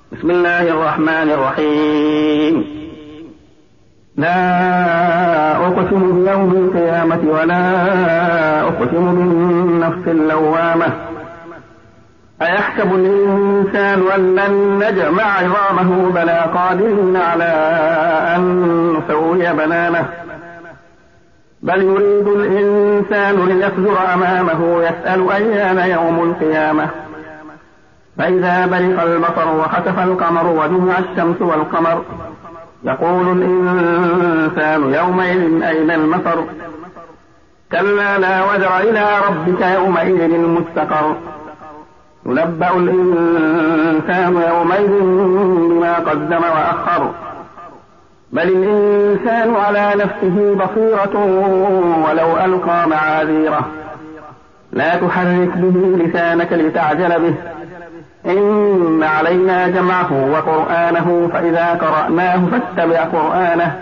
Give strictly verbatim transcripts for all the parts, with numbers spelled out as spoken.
بسم الله الرحمن الرحيم. لا أقسم بيوم القيامة ولا أقسم بالنفس اللوامة. أيحسب الإنسان أن لن نجمع عظامه بلى قادرين على أن نسوي بنانه. بل يريد الإنسان ليفجر أمامه يسأل أيان يوم القيامة. فإذا برق البصر وخسف القمر وجمع الشمس والقمر يقول الإنسان يومئذ أين المفر. كلا لا وزر إلى ربك يومئذ المستقر. ينبأ الإنسان يومئذ بما قدم وأخر. بل الإنسان على نفسه بصيرة ولو ألقى معاذيره. لا تحرك به لسانك لتعجل به. إن علينا جمعه وقرآنه فإذا قرأناه فاتبع قرآنه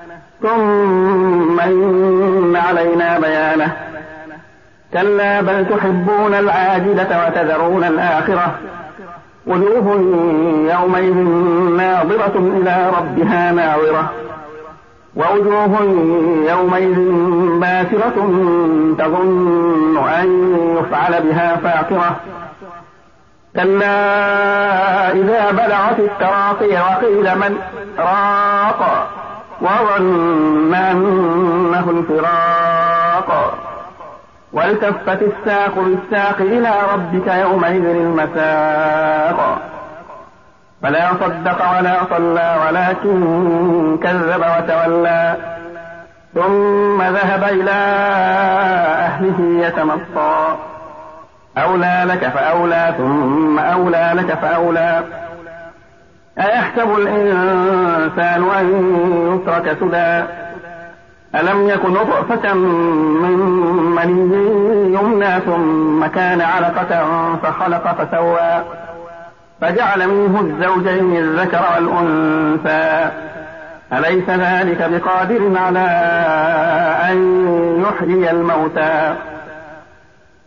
ثم إن علينا بيانه. كلا بل تحبون العاجلة وتذرون الآخرة. وجوه يومئذ ناظرة إلى ربها ناظرة. ووجوه يومئذ باسرة تظن أن يفعل بها فاقرة. كلا إذا بلغت التراقي وقيل من راق وظن أنه الفراق. والتفت الساق بالساق إلى ربك يومئذ المساق. فلا صدق ولا صلى ولكن كذب وتولى ثم ذهب إلى أهله يتمطى. أولى لك فأولى ثم أولى لك فأولى. أيحسب الإنسان أن يترك سدى. ألم يكن نطفة من مني يمنى ثم كان علقة فخلق فسوى فجعل منه الزوجين الذكر والأنثى. أليس ذلك بقادر على أن يحيي الموتى.